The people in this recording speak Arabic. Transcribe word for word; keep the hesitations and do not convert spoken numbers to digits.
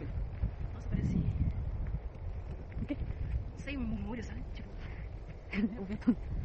Nossa, parece. Não sei, um murmúrio, sabe? Tipo.